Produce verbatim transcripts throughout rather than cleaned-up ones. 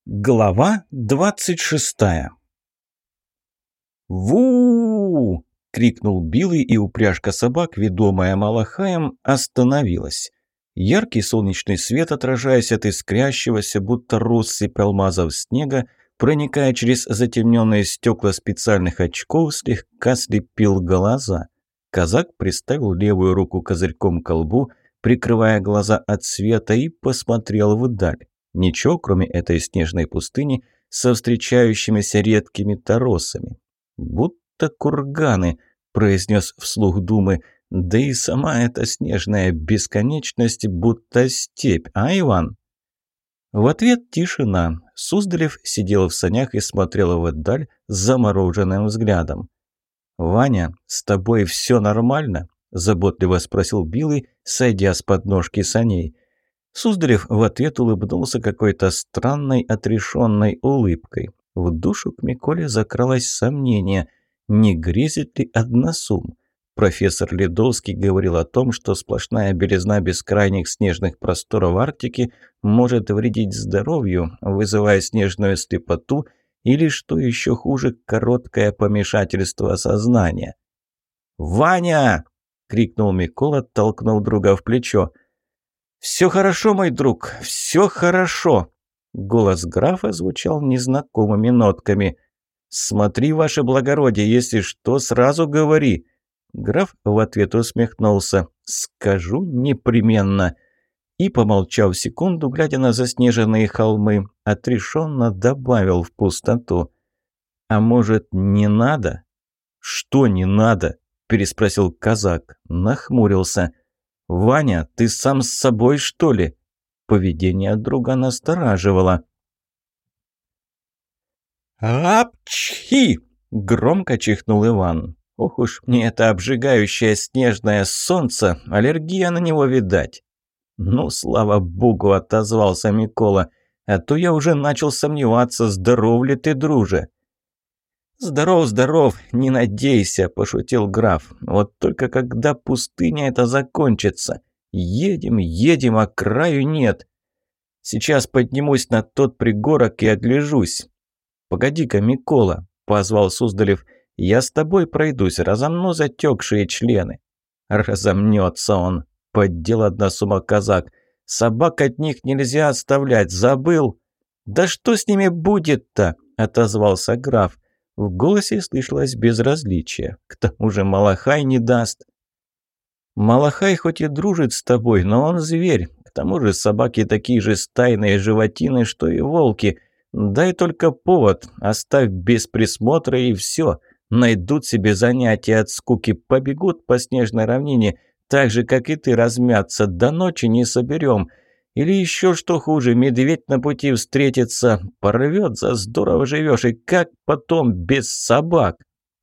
Глава двадцать шестая. «Ву!» — крикнул Билый, и упряжка собак, ведомая Малахаем, остановилась. Яркий солнечный свет, отражаясь от искрящегося, будто россыпь алмазов снега, проникая через затемненные стекла специальных очков, слегка слепил глаза. Казак приставил левую руку козырьком к колбу, прикрывая глаза от света, и посмотрел вдаль. Ничего, кроме этой снежной пустыни со встречающимися редкими торосами. «Будто курганы», — произнес вслух думы, да и сама эта снежная бесконечность, будто степь, а, Иван? В ответ тишина. Суздалев сидел в санях и смотрел вдаль с замороженным взглядом. «Ваня, с тобой все нормально?» – заботливо спросил Билый, сойдя с подножки саней. Суздалев в ответ улыбнулся какой-то странной отрешенной улыбкой. В душу к Миколе закралось сомнение, не грезит ли односум. Профессор Ледовский говорил о том, что сплошная белизна бескрайних снежных просторов Арктики может вредить здоровью, вызывая снежную слепоту или, что еще хуже, короткое помешательство сознания. «Ваня!» – крикнул Микола, толкнув друга в плечо. «Все хорошо, мой друг, все хорошо!» Голос графа звучал незнакомыми нотками. «Смотри, ваше благородие, если что, сразу говори!» Граф в ответ усмехнулся. «Скажу непременно!» И, помолчав секунду, глядя на заснеженные холмы, отрешенно добавил в пустоту. «А может, не надо?» «Что не надо?» – переспросил казак, нахмурился. «Ваня, ты сам с собой, что ли?» Поведение друга настораживало. «Апчхи!» – громко чихнул Иван. «Ох уж мне это обжигающее снежное солнце, аллергия на него видать». «Ну, слава богу!» – отозвался Микола. «А то я уже начал сомневаться, здоров ли ты, друже». «Здоров, здоров, не надейся», – пошутил граф. «Вот только когда пустыня эта закончится? Едем, едем, а краю нет. Сейчас поднимусь на тот пригорок и огляжусь». «Погоди-ка, Микола», – позвал Суздалев, – «я с тобой пройдусь, разомну затекшие члены». «Разомнется он», – поддел односума казак. «Собак от них нельзя оставлять, забыл». «Да что с ними будет-то?» – отозвался граф. В голосе слышалось безразличие. К тому же Малахай не даст. «Малахай хоть и дружит с тобой, но он зверь. К тому же собаки такие же стайные животины, что и волки. Дай только повод, оставь без присмотра и все. Найдут себе занятия от скуки, побегут по снежной равнине, так же, как и ты, размяться, до ночи не соберем. Или еще что хуже, медведь на пути встретится, порвет, за здорово живешь, и как потом без собак?»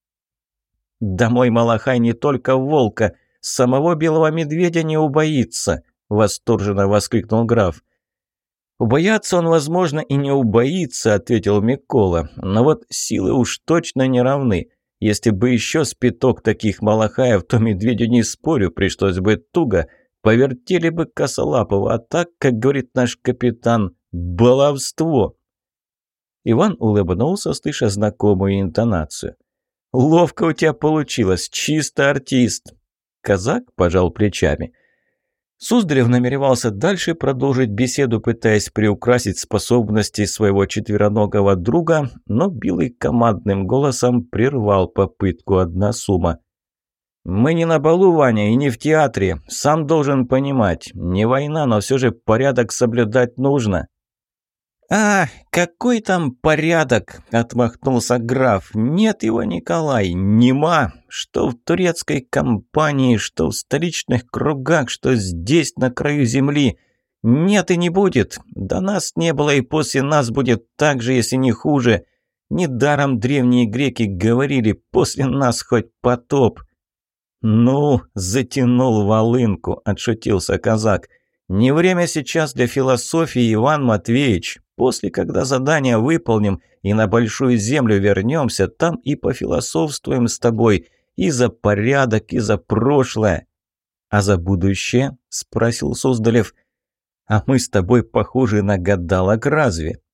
«Да мой Малахай не только волка, самого белого медведя не убоится», – восторженно воскликнул граф. «Убояться он, возможно, и не убоится», – ответил Микола, – «но вот силы уж точно не равны. Если бы еще с пяток таких Малахаев, то медведю, не спорю, пришлось бы туго». Повертели бы Косолапова, а так, как говорит наш капитан, баловство. Иван улыбнулся, слыша знакомую интонацию. «Ловко у тебя получилось, чисто артист!» Казак пожал плечами. Суздалев намеревался дальше продолжить беседу, пытаясь приукрасить способности своего четвероногого друга, но Билый командным голосом прервал попытку односума. «Мы не на балу, Ваня, и не в театре. Сам должен понимать. Не война, но все же порядок соблюдать нужно». «А, какой там порядок?» – отмахнулся граф. «Нет его, Николай, нема. Что в турецкой компании, что в столичных кругах, что здесь, на краю земли. Нет и не будет. До нас не было, и после нас будет так же, если не хуже. Недаром древние греки говорили, после нас хоть потоп». «Ну, затянул волынку», – отшутился казак. «Не время сейчас для философии, Иван Матвеевич. После, когда задание выполним и на Большую Землю вернемся, там и пофилософствуем с тобой. И за порядок, и за прошлое». «А за будущее?» – спросил Суздалев. «А мы с тобой похожи на гадалок разве?»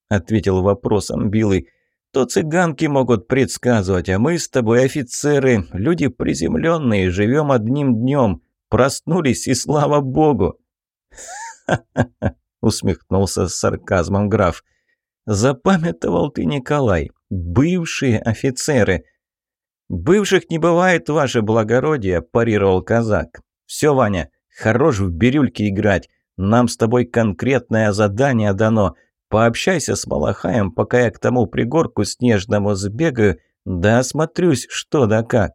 – ответил вопросом Билый. «То цыганки могут предсказывать, а мы с тобой, офицеры, люди приземленные, живем одним днем. Проснулись, и слава богу!» «Ха-ха-ха!» – усмехнулся с сарказмом граф. «Запамятовал ты, Николай, бывшие офицеры!» «Бывших не бывает, ваше благородие», – парировал казак. «Все, Ваня, хорош в бирюльки играть. Нам с тобой конкретное задание дано. Пообщайся с Малахаем, пока я к тому пригорку снежному сбегаю, да осмотрюсь, что да как».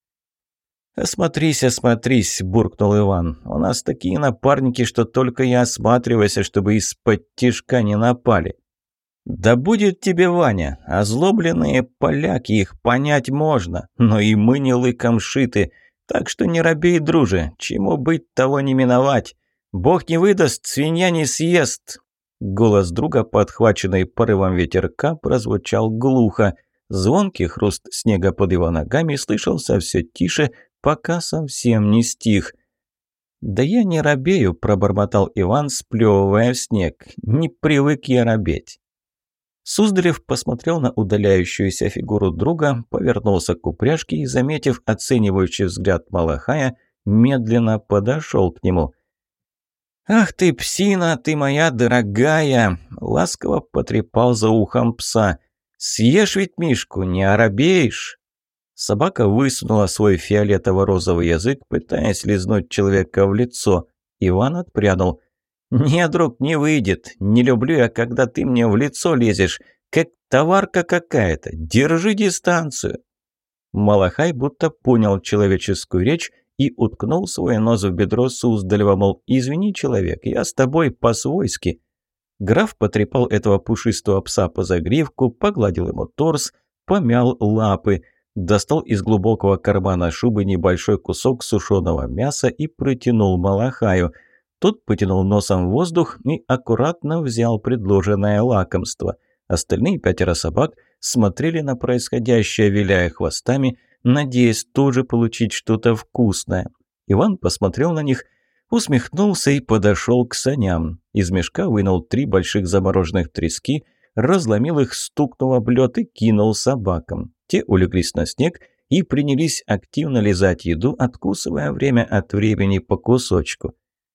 «Осмотрись, осмотрись», – буркнул Иван. «У нас такие напарники, что только и осматривайся, чтобы из-под тишка не напали». «Да будет тебе, Ваня, озлобленные поляки, их понять можно, но и мы не лыком шиты, так что не робей, друже, чему быть, того не миновать. Бог не выдаст, свинья не съест». Голос друга, подхваченный порывом ветерка, прозвучал глухо. Звонкий хруст снега под его ногами слышался все тише, пока совсем не стих. «Да я не робею», – пробормотал Иван, сплевывая в снег. «Не привык я робеть». Суздалев посмотрел на удаляющуюся фигуру друга, повернулся к упряжке и, заметив оценивающий взгляд Малахая, медленно подошел к нему. «Ах ты, псина, ты моя дорогая!» – ласково потрепал за ухом пса. «Съешь ведь мишку, не оробеешь!» Собака высунула свой фиолетово-розовый язык, пытаясь лизнуть человека в лицо. Иван отпрянул. «Не, друг, не выйдет. Не люблю я, когда ты мне в лицо лезешь. Как товарка какая-то. Держи дистанцию». Малахай будто понял человеческую речь и уткнул свой нос в бедро Суздалева, мол, «Извини, человек, я с тобой по-свойски». Граф потрепал этого пушистого пса по загривку, погладил ему торс, помял лапы, достал из глубокого кармана шубы небольшой кусок сушеного мяса и протянул Малахаю. Тот потянул носом в воздух и аккуратно взял предложенное лакомство. Остальные пятеро собак смотрели на происходящее, виляя хвостами, надеясь тоже получить что-то вкусное. Иван посмотрел на них, усмехнулся и подошел к саням. Из мешка вынул три больших замороженных трески, разломил их, стукнул об лед и кинул собакам. Те улеглись на снег и принялись активно лизать еду, откусывая время от времени по кусочку.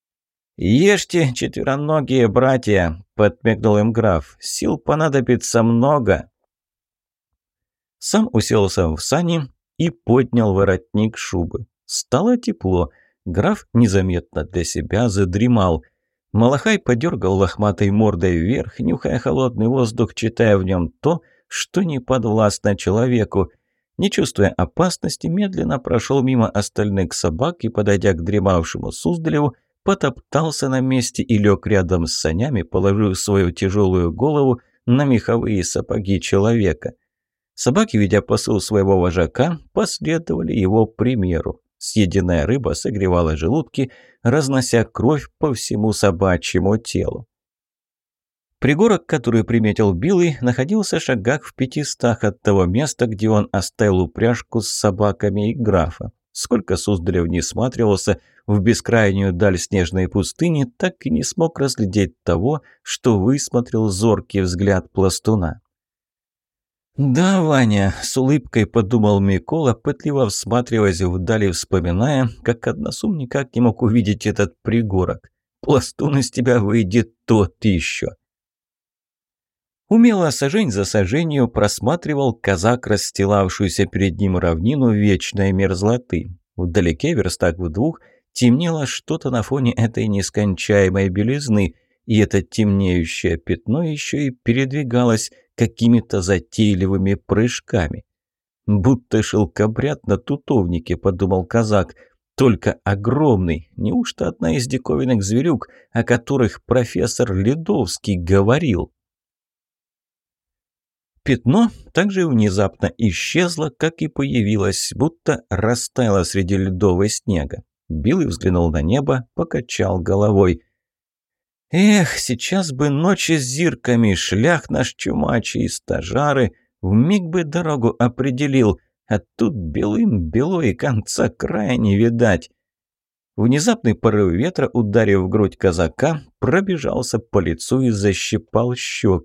«Ешьте, четвероногие братья!» – подмигнул им граф. «Сил понадобится много!» Сам уселся в сани и поднял воротник шубы. Стало тепло. Граф незаметно для себя задремал. Малахай подергал лохматой мордой вверх, нюхая холодный воздух, читая в нем то, что не подвластно человеку. Не чувствуя опасности, медленно прошел мимо остальных собак и, подойдя к дремавшему Суздалеву, потоптался на месте и лег рядом с санями, положив свою тяжелую голову на меховые сапоги человека. Собаки, видя посыл своего вожака, последовали его примеру. Съеденная рыба согревала желудки, разнося кровь по всему собачьему телу. Пригорок, который приметил Билый, находился в шагах в пятистах от того места, где он оставил упряжку с собаками и графа. Сколько Суздалев не всматривался в бескрайнюю даль снежной пустыни, так и не смог разглядеть того, что высмотрел зоркий взгляд пластуна. «Да, Ваня», – с улыбкой подумал Микола, пытливо всматриваясь вдали, вспоминая, как односум никак не мог увидеть этот пригорок. «Пластун из тебя выйдет тот еще». Умело сажень за саженью просматривал казак расстилавшуюся перед ним равнину вечной мерзлоты. Вдалеке, верстах в двух, темнело что-то на фоне этой нескончаемой белизны, и это темнеющее пятно еще и передвигалось какими-то затейливыми прыжками. «Будто шелкобряд на тутовнике», — подумал казак, — «только огромный. Неужто одна из диковинных зверюк, о которых профессор Ледовский говорил?» Пятно также внезапно исчезло, как и появилось, будто растаяло среди льдов и снега. Билый взглянул на небо, покачал головой. «Эх, сейчас бы ночи с зирками, шлях наш чумачий, стажары, вмиг бы дорогу определил, а тут белым бело и конца края не видать». Внезапный порыв ветра, ударив в грудь казака, пробежался по лицу и защипал щеки.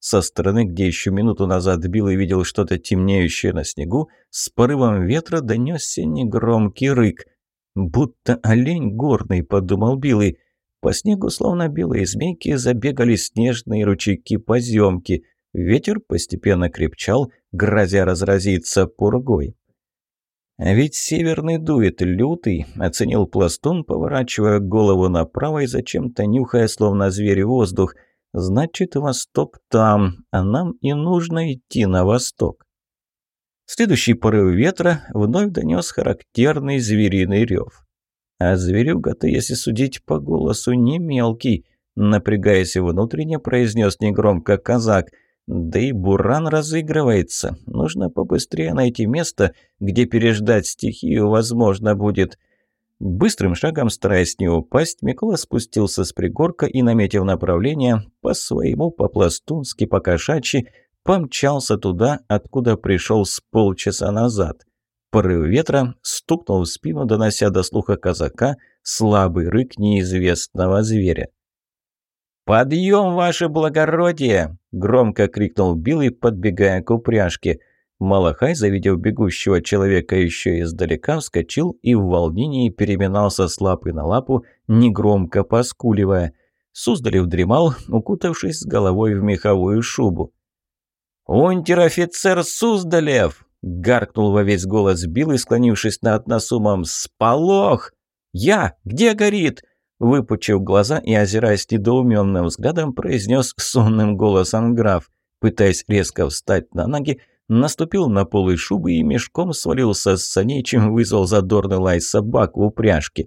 Со стороны, где еще минуту назад Билый видел что-то темнеющее на снегу, с порывом ветра донесся негромкий рык. «Будто олень горный», — подумал Билый. По снегу, словно белые змейки, забегали снежные ручейки-поземки. Ветер постепенно крепчал, грозя разразиться пургой. «А ведь северный дует, лютый», — оценил Пластун, поворачивая голову направо и зачем-то нюхая, словно зверь, воздух. «Значит, восток там, а нам и нужно идти на восток». Следующий порыв ветра вновь донес характерный звериный рев. А зверюга-то, если судить по голосу, не мелкий, напрягаясь внутренне, произнес негромко казак. Да и буран разыгрывается. Нужно побыстрее найти место, где переждать стихию возможно будет. Быстрым шагом, стараясь не упасть, Микола спустился с пригорка и, наметив направление, по-своему, по-пластунски, по-кошачьи, помчался туда, откуда пришел с полчаса назад. Порыв ветра стукнул в спину, донося до слуха казака слабый рык неизвестного зверя. «Подъем, ваше благородие!» – громко крикнул Билый, подбегая к упряжке. Малахай, завидев бегущего человека еще издалека, вскочил и в волнении переминался с лапы на лапу, негромко поскуливая. Суздалев дремал, укутавшись с головой в меховую шубу. «Унтер-офицер Суздалев!» – гаркнул во весь голос Билый, склонившись над Насумом. «Сполох! Я! Где горит?» Выпучив глаза и озираясь недоуменным взглядом, произнес сонным голосом граф. Пытаясь резко встать на ноги, наступил на полы шубы и мешком свалился с саней, чем вызвал задорный лай собак в упряжке.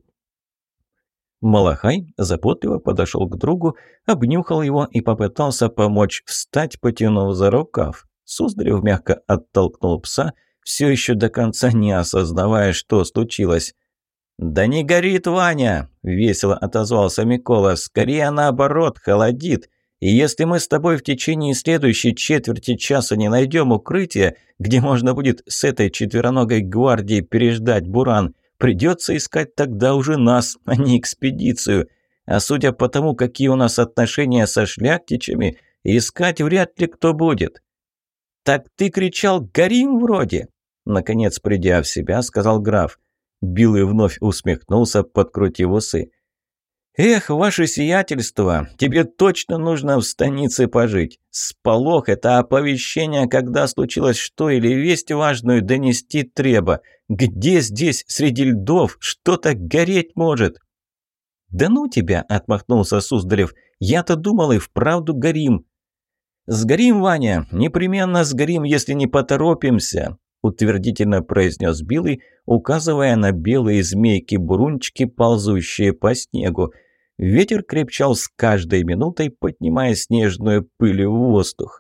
Малахай заботливо подошел к другу, обнюхал его и попытался помочь встать, потянув за рукав. Суздалев мягко оттолкнул пса, все еще до конца не осознавая, что случилось. «Да не горит, Ваня!» – весело отозвался Микола. «Скорее наоборот, холодит. И если мы с тобой в течение следующей четверти часа не найдем укрытие, где можно будет с этой четвероногой гвардией переждать буран, придется искать тогда уже нас, а не экспедицию. А судя по тому, какие у нас отношения со шляхтичами, искать вряд ли кто будет». «Так ты кричал «горим» вроде?» Наконец, придя в себя, сказал граф. Билый вновь усмехнулся, подкрутив усы. «Эх, ваше сиятельство, тебе точно нужно в станице пожить. Сполох – это оповещение, когда случилось что или весть важную донести треба. Где здесь, среди льдов, что-то гореть может?» «Да ну тебя!» – отмахнулся Суздалев. «Я-то думал, и вправду горим». «Сгорим, Ваня, непременно сгорим, если не поторопимся», – утвердительно произнес Билый, указывая на белые змейки-бурунчики, ползущие по снегу. Ветер крепчал с каждой минутой, поднимая снежную пыль в воздух.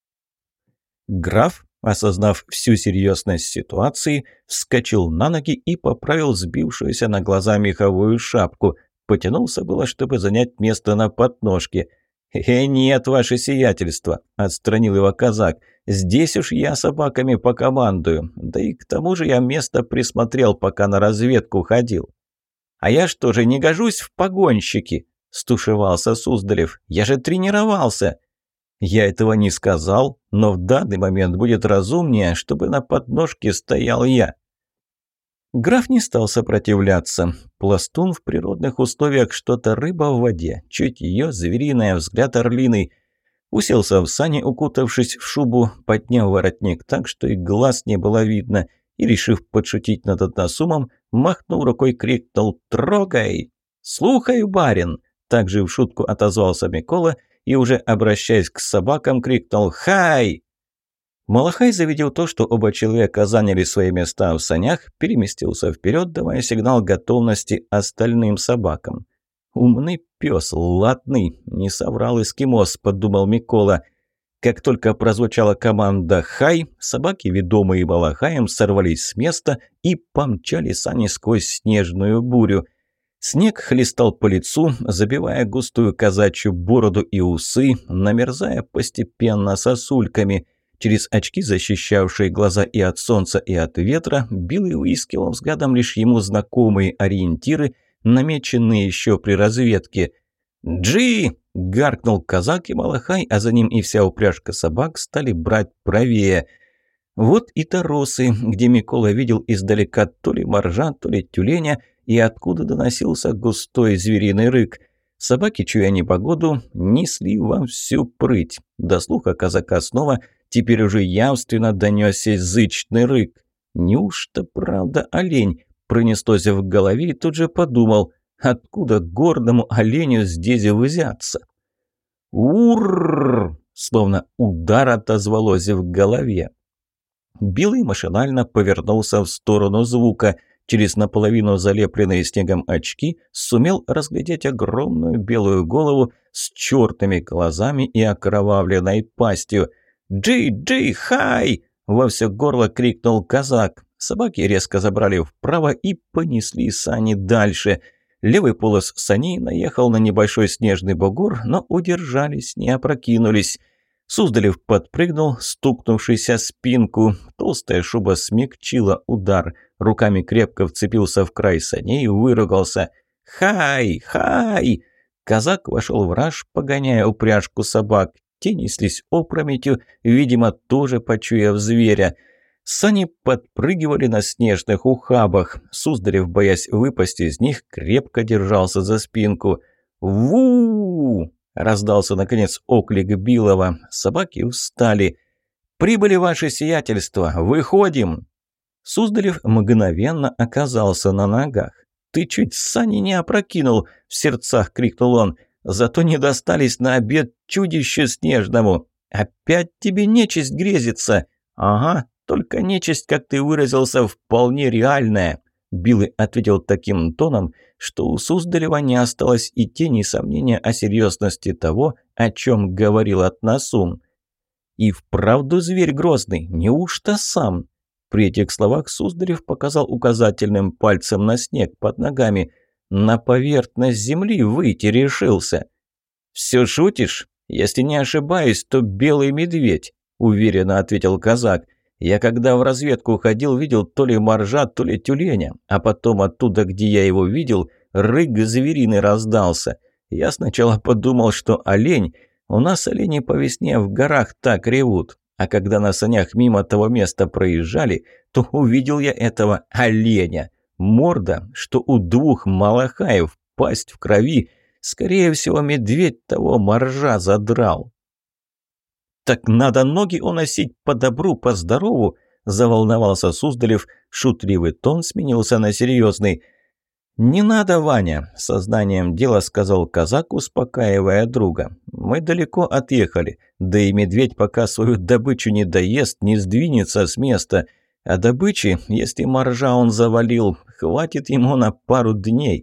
Граф, осознав всю серьезность ситуации, вскочил на ноги и поправил сбившуюся на глаза меховую шапку. Потянулся было, чтобы занять место на подножке. «Э, нет, ваше сиятельство», – отстранил его казак. «Здесь уж я собаками покомандую. Да и к тому же я место присмотрел, пока на разведку ходил». «А я что же, не гожусь в погонщики?» – стушевался Суздалев. «Я же тренировался». «Я этого не сказал, но в данный момент будет разумнее, чтобы на подножке стоял я». Граф не стал сопротивляться. Пластун в природных условиях что-то рыба в воде, чутье звериное, взгляд орлиный. Уселся в сани, укутавшись в шубу, подняв воротник так, что и глаз не было видно, и, решив подшутить над Односумом, махнув рукой, крикнул «Трогай!» «Слухай, барин!» Также в шутку отозвался Микола и, уже обращаясь к собакам, крикнул «Хай!». Малахай, завидев то, что оба человека заняли свои места в санях, переместился вперед, давая сигнал готовности остальным собакам. «Умный пес, ладный, не соврал эскимос», – подумал Микола. Как только прозвучала команда «Хай», собаки, ведомые Малахаем, сорвались с места и помчали сани сквозь снежную бурю. Снег хлестал по лицу, забивая густую казачью бороду и усы, намерзая постепенно сосульками. Через очки, защищавшие глаза и от солнца, и от ветра, Билый выискивал взглядом лишь ему знакомые ориентиры, намеченные еще при разведке. «Джи! гаркнул казак и Малахай, а за ним и вся упряжка собак стали брать правее. Вот и торосы, где Микола видел издалека то ли моржа, то ли тюленя, и откуда доносился густой звериный рык. Собаки, чуя непогоду, несли во всю прыть. До слуха казака снова теперь уже явственно донесся зычный рык. Неужто правда олень? Пронеслось в голове и тут же подумал, откуда гордому оленю здесь взяться? Урррр! Словно удар отозвалось в голове. Белый машинально повернулся в сторону звука. Через наполовину залепленные снегом очки сумел разглядеть огромную белую голову с черными глазами и окровавленной пастью. «Джи-джи, хай!» – во все горло крикнул казак. Собаки резко забрали вправо и понесли сани дальше. Левый полос саней наехал на небольшой снежный бугор, но удержались, не опрокинулись. Суздалев подпрыгнул, стукнувшись о спинку. Толстая шуба смягчила удар. Руками крепко вцепился в край саней и выругался. «Хай! Хай!» Казак вошел в раж, погоняя упряжку собак. Те неслись опрометью, видимо, тоже почуяв зверя. Сани подпрыгивали на снежных ухабах. Суздалев, боясь выпасть из них, крепко держался за спинку. «Ву!» – раздался, наконец, оклик Билова. Собаки встали. «Прибыли, ваше сиятельство! Выходим!» Суздалев мгновенно оказался на ногах. «Ты чуть сани не опрокинул!» – в сердцах крикнул он. «Зато не достались на обед чудищу снежному! Опять тебе нечисть грезится!» «Ага, только нечисть, как ты выразился, вполне реальная!» Билый ответил таким тоном, что у Суздалева не осталось и тени сомнения о серьезности того, о чем говорил Атнасум. «И вправду зверь грозный, неужто сам?» При этих словах Суздалев показал указательным пальцем на снег под ногами. «На поверхность земли выйти решился». «Все шутишь? Если не ошибаюсь, то белый медведь», – уверенно ответил казак. «Я когда в разведку ходил, видел то ли моржа, то ли тюленя, а потом оттуда, где я его видел, рык звериный раздался. Я сначала подумал, что олень. У нас олени по весне в горах так ревут. А когда на санях мимо того места проезжали, то увидел я этого оленя. Морда, что у двух малахаев, пасть в крови. Скорее всего, медведь того моржа задрал». «Так надо ноги уносить по добру, по здорову», – заволновался Суздалев. Шутливый тон сменился на серьезный. «Не надо, Ваня», – сознанием дела сказал казак, успокаивая друга. «Мы далеко отъехали, да и медведь пока свою добычу не доест, не сдвинется с места. А добычи, если моржа он завалил, хватит ему на пару дней».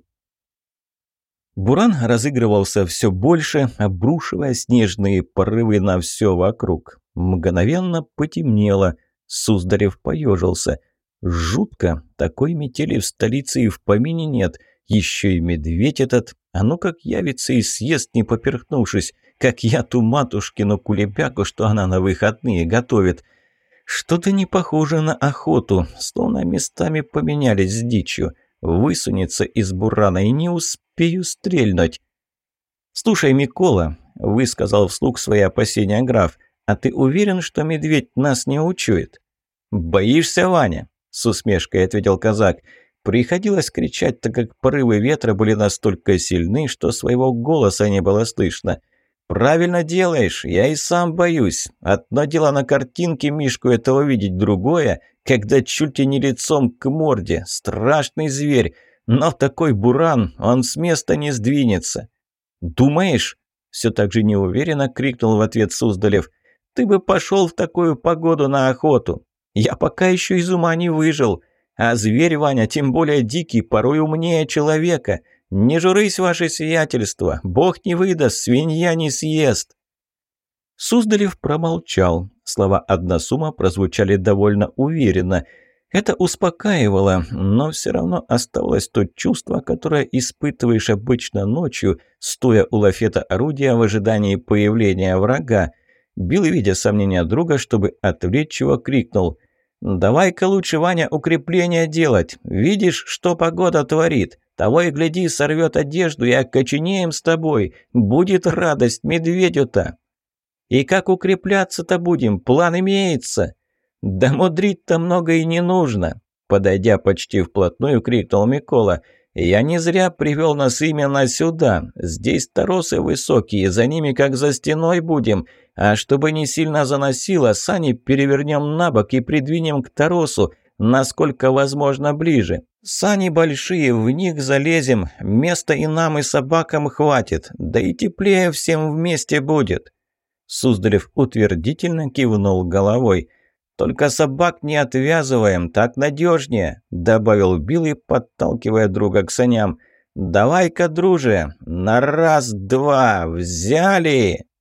Буран разыгрывался все больше, обрушивая снежные порывы на все вокруг. Мгновенно потемнело. Суздалев поежился. Жутко. Такой метели в столице и в помине нет. Еще и медведь этот. А ну как явится и съест, не поперхнувшись. Как я ту матушкину кулебяку, что она на выходные готовит. Что-то не похоже на охоту. Словно местами поменялись с дичью. Высунется из бурана и не успею стрельнуть. «Слушай, Микола», – высказал вслух свои опасения граф, – «а ты уверен, что медведь нас не учует?» «Боишься, Ваня?» – с усмешкой ответил казак. Приходилось кричать, так как порывы ветра были настолько сильны, что своего голоса не было слышно. «Правильно делаешь, я и сам боюсь. Одно дело на картинке Мишку этого видеть, другое – когда чуть ли не лицом к морде. Страшный зверь, но в такой буран он с места не сдвинется». «Думаешь?» – все так же неуверенно крикнул в ответ Суздалев. «Ты бы пошел в такую погоду на охоту. Я пока еще из ума не выжил. А зверь, Ваня, тем более дикий, порой умнее человека. Не журись, ваше сиятельство, бог не выдаст, свинья не съест». Суздалев промолчал. Слова Односума прозвучали довольно уверенно. Это успокаивало, но все равно оставалось то чувство, которое испытываешь обычно ночью, стоя у лафета орудия в ожидании появления врага. Билл, видя сомнения друга, чтобы отвлечь его, крикнул: «Давай-ка лучше, Ваня, укрепление делать. Видишь, что погода творит? Того и гляди, сорвет одежду и окоченеем с тобой. Будет радость медведю-то. И как укрепляться-то будем? План имеется. Да мудрить-то много и не нужно. Подойдя почти вплотную, крикнул Микола. «Я не зря привел нас именно сюда. Здесь торосы высокие, за ними как за стеной будем. А чтобы не сильно заносило, сани перевернем на бок и придвинем к торосу, насколько возможно ближе. Сани большие, в них залезем, места и нам, и собакам хватит, да и теплее всем вместе будет». Суздалев утвердительно кивнул головой. «Только собак не отвязываем, так надежнее», – добавил Билл, подталкивая друга к саням. «Давай-ка, друже, на раз-два, взяли!»